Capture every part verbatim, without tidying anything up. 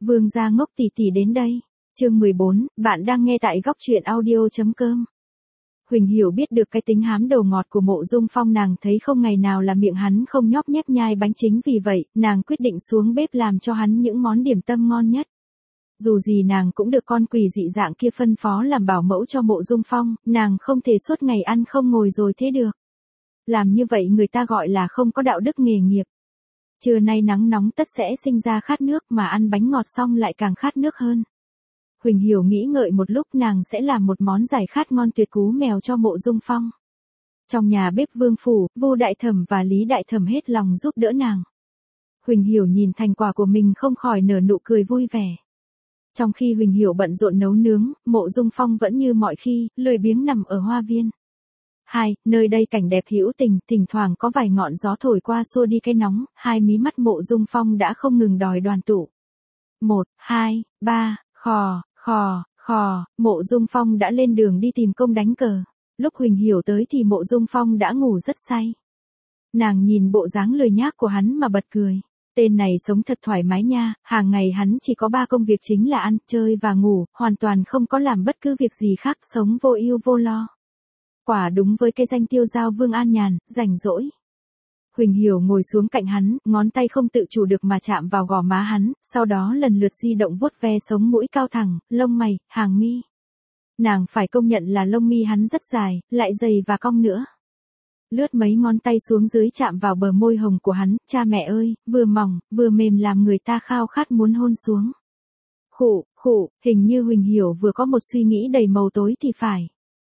Vương gia ngốc tỷ tỷ đến đây. Chương mười bốn, bạn đang nghe tại góc truyện audio.com. Huỳnh Hiểu biết được cái tính hám đầu ngọt của Mộ Dung Phong, nàng thấy không ngày nào là miệng hắn không nhóp nhép nhai bánh, chính vì vậy, nàng quyết định xuống bếp làm cho hắn những món điểm tâm ngon nhất. Dù gì nàng cũng được con quỷ dị dạng kia phân phó làm bảo mẫu cho Mộ Dung Phong, nàng không thể suốt ngày ăn không ngồi rồi thế được. Làm như vậy người ta gọi là không có đạo đức nghề nghiệp. Trưa nay nắng nóng tất sẽ sinh ra khát nước, mà ăn bánh ngọt xong lại càng khát nước hơn. Huỳnh Hiểu nghĩ ngợi một lúc, nàng sẽ làm một món giải khát ngon tuyệt cú mèo cho Mộ Dung Phong. Trong nhà bếp Vương phủ, Vu Đại Thẩm và Lý Đại Thẩm hết lòng giúp đỡ nàng. Huỳnh Hiểu nhìn thành quả của mình không khỏi nở nụ cười vui vẻ. Trong khi Huỳnh Hiểu bận rộn nấu nướng, Mộ Dung Phong vẫn như mọi khi, lười biếng nằm ở hoa viên. Hai, nơi đây cảnh đẹp hữu tình, thỉnh thoảng có vài ngọn gió thổi qua xua đi cái nóng, hai mí mắt Mộ Dung Phong đã không ngừng đòi đoàn tụ. Một, hai, ba, khò, khò, khò, Mộ Dung Phong đã lên đường đi tìm công đánh cờ. Lúc Huỳnh Hiểu tới thì Mộ Dung Phong đã ngủ rất say. Nàng nhìn bộ dáng lười nhác của hắn mà bật cười. Tên này sống thật thoải mái nha, hàng ngày hắn chỉ có ba công việc chính là ăn, chơi và ngủ, hoàn toàn không có làm bất cứ việc gì khác, sống vô ưu vô lo. Quả đúng với cái danh tiêu giao vương an nhàn, rảnh rỗi. Huỳnh Hiểu ngồi xuống cạnh hắn, ngón tay không tự chủ được mà chạm vào gò má hắn, sau đó lần lượt di động vuốt ve sống mũi cao thẳng, lông mày, hàng mi. Nàng phải công nhận là lông mi hắn rất dài, lại dày và cong nữa. Lướt mấy ngón tay xuống dưới chạm vào bờ môi hồng của hắn, cha mẹ ơi, vừa mỏng, vừa mềm làm người ta khao khát muốn hôn xuống. Khụ, khụ, hình như Huỳnh Hiểu vừa có một suy nghĩ đầy màu tối thì phải.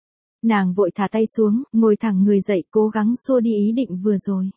Nàng vội thả tay xuống, ngồi thẳng người dậy, cố gắng xua đi ý định vừa rồi.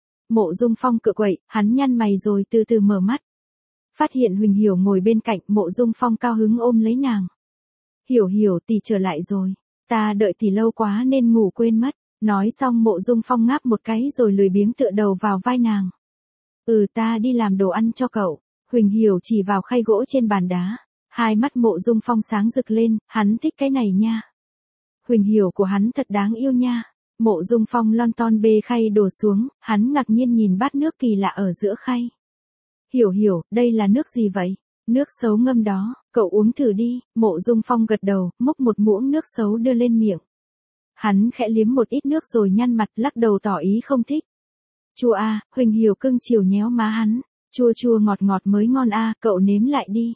Mộ Dung Phong cựa quậy, hắn nhăn mày rồi từ từ mở mắt. Phát hiện Huỳnh Hiểu ngồi bên cạnh, Mộ Dung Phong cao hứng ôm lấy nàng. Hiểu Hiểu tỷ trở lại rồi, ta đợi tỷ lâu quá nên ngủ quên mất. Nói xong Mộ Dung Phong ngáp một cái rồi lười biếng tựa đầu vào vai nàng. Ừ, ta đi làm đồ ăn cho cậu. Huỳnh Hiểu chỉ vào khay gỗ trên bàn đá. Hai mắt Mộ Dung Phong sáng rực lên, hắn thích cái này nha. Huỳnh Hiểu của hắn thật đáng yêu nha. Mộ Dung Phong lon ton bê khay đổ xuống, hắn ngạc nhiên nhìn bát nước kỳ lạ ở giữa khay. Hiểu Hiểu, đây là nước gì vậy? Nước sấu ngâm đó, cậu uống thử đi. Mộ Dung Phong gật đầu, múc một muỗng nước sấu đưa lên miệng. Hắn khẽ liếm một ít nước rồi nhăn mặt, lắc đầu tỏ ý không thích. Chua a, Huỳnh Hiểu cưng chiều nhéo má hắn. Chua chua ngọt ngọt mới ngon a, cậu nếm lại đi.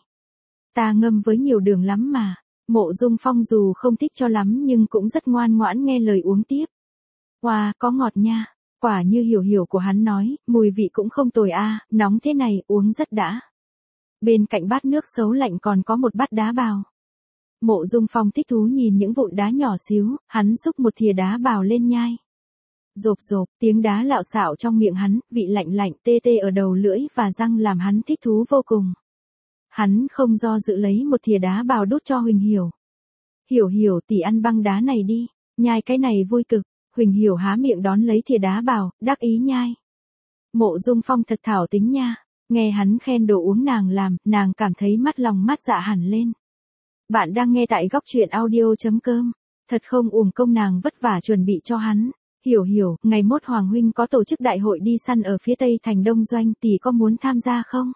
Ta ngâm với nhiều đường lắm mà. Mộ Dung Phong dù không thích cho lắm nhưng cũng rất ngoan ngoãn nghe lời uống tiếp. Wow, có ngọt nha. Quả như Hiểu Hiểu của hắn nói, mùi vị cũng không tồi a, nóng thế này uống rất đã. Bên cạnh bát nước sấu lạnh còn có một bát đá bào. Mộ Dung Phong thích thú nhìn những vụn đá nhỏ xíu, hắn xúc một thìa đá bào lên nhai. Rộp rộp, tiếng đá lạo xạo trong miệng hắn, vị lạnh lạnh tê tê ở đầu lưỡi và răng làm hắn thích thú vô cùng. Hắn không do dự lấy một thìa đá bào đút cho Huỳnh Hiểu. Hiểu Hiểu tỷ ăn băng đá này đi, nhai cái này vui cực. Huỳnh Hiểu há miệng đón lấy thìa đá bào, đắc ý nhai. Mộ Dung Phong thật thảo tính nha, nghe hắn khen đồ uống nàng làm, nàng cảm thấy mắt lòng mắt dạ hẳn lên. Bạn đang nghe tại góc truyện audio.com. Thật không uổng công nàng vất vả chuẩn bị cho hắn. Hiểu Hiểu, ngày mốt Hoàng huynh có tổ chức đại hội đi săn ở phía tây thành Đông Doanh, tỷ có muốn tham gia không?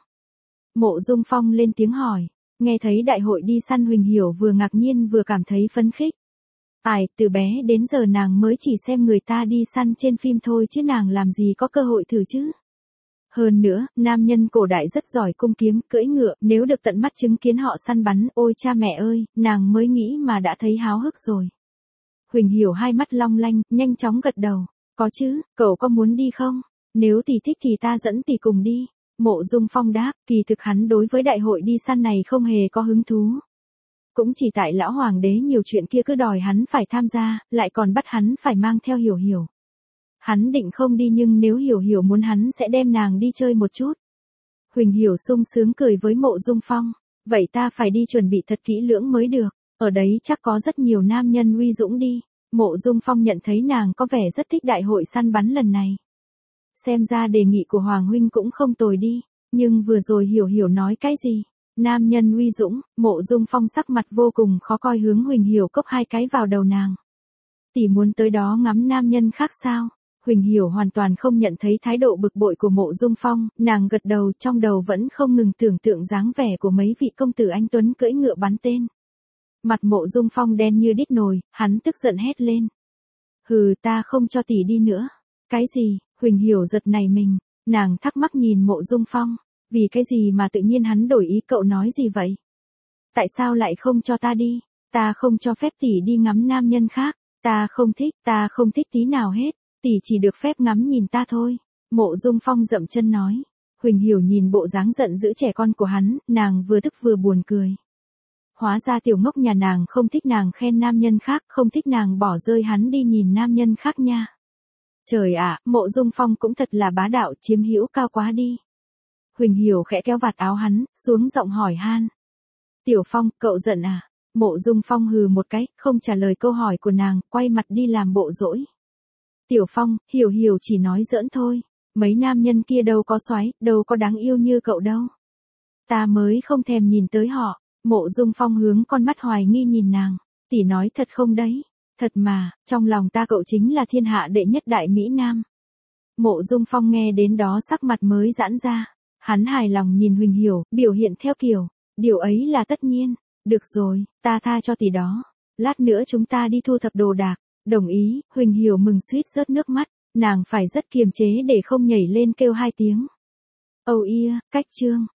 Mộ Dung Phong lên tiếng hỏi. Nghe thấy đại hội đi săn, Huỳnh Hiểu vừa ngạc nhiên vừa cảm thấy phấn khích. Ai, từ bé đến giờ nàng mới chỉ xem người ta đi săn trên phim thôi chứ nàng làm gì có cơ hội thử chứ. Hơn nữa, nam nhân cổ đại rất giỏi cung kiếm, cưỡi ngựa, nếu được tận mắt chứng kiến họ săn bắn, ôi cha mẹ ơi, nàng mới nghĩ mà đã thấy háo hức rồi. Huỳnh Hiểu hai mắt long lanh, nhanh chóng gật đầu. Có chứ, cậu có muốn đi không? Nếu tỷ thích thì ta dẫn tỷ cùng đi. Mộ Dung Phong đáp, kỳ thực hắn đối với đại hội đi săn này không hề có hứng thú. Cũng chỉ tại lão hoàng đế nhiều chuyện kia cứ đòi hắn phải tham gia, lại còn bắt hắn phải mang theo Hiểu Hiểu. Hắn định không đi nhưng nếu Hiểu Hiểu muốn hắn sẽ đem nàng đi chơi một chút. Huỳnh Hiểu sung sướng cười với Mộ Dung Phong. Vậy ta phải đi chuẩn bị thật kỹ lưỡng mới được. Ở đấy chắc có rất nhiều nam nhân uy dũng đi. Mộ Dung Phong nhận thấy nàng có vẻ rất thích đại hội săn bắn lần này. Xem ra đề nghị của Hoàng huynh cũng không tồi đi. Nhưng vừa rồi Hiểu Hiểu nói cái gì? Nam nhân uy dũng. Mộ Dung Phong sắc mặt vô cùng khó coi hướng Huỳnh Hiểu cốc hai cái vào đầu nàng. Tỷ muốn tới đó ngắm nam nhân khác sao? Huỳnh Hiểu hoàn toàn không nhận thấy thái độ bực bội của Mộ Dung Phong, nàng gật đầu, trong đầu vẫn không ngừng tưởng tượng dáng vẻ của mấy vị công tử anh tuấn cưỡi ngựa bắn tên. Mặt Mộ Dung Phong đen như đít nồi, hắn tức giận hét lên. Hừ, ta không cho tỷ đi nữa. Cái gì? Huỳnh Hiểu giật nảy mình, nàng thắc mắc nhìn Mộ Dung Phong, vì cái gì mà tự nhiên hắn đổi ý, cậu nói gì vậy? Tại sao lại không cho ta đi? Ta không cho phép tỷ đi ngắm nam nhân khác, ta không thích, ta không thích tí nào hết, tỷ chỉ được phép ngắm nhìn ta thôi. Mộ Dung Phong dậm chân nói. Huỳnh Hiểu nhìn bộ dáng giận dữ trẻ con của hắn, nàng vừa tức vừa buồn cười. Hóa ra tiểu ngốc nhà nàng không thích nàng khen nam nhân khác, không thích nàng bỏ rơi hắn đi nhìn nam nhân khác nha. Trời ạ, Mộ Dung Phong cũng thật là bá đạo, chiếm hữu cao quá đi. Huỳnh Hiểu khẽ kéo vạt áo hắn, xuống giọng hỏi han. Tiểu Phong, cậu giận à? Mộ Dung Phong hừ một cái, không trả lời câu hỏi của nàng, quay mặt đi làm bộ dỗi. Tiểu Phong, Hiểu Hiểu chỉ nói giỡn thôi, mấy nam nhân kia đâu có xoái, đâu có đáng yêu như cậu đâu. Ta mới không thèm nhìn tới họ. Mộ Dung Phong hướng con mắt hoài nghi nhìn nàng, tỷ nói thật không đấy? Thật mà, trong lòng ta cậu chính là thiên hạ đệ nhất đại mỹ nam. Mộ Dung Phong nghe đến đó sắc mặt mới giãn ra, hắn hài lòng nhìn Huỳnh Hiểu, biểu hiện theo kiểu, điều ấy là tất nhiên, được rồi, ta tha cho tỷ đó, lát nữa chúng ta đi thu thập đồ đạc. Đồng ý. Huỳnh Hiểu mừng suýt rớt nước mắt, nàng phải rất kiềm chế để không nhảy lên kêu hai tiếng. Âu ia, cách chương.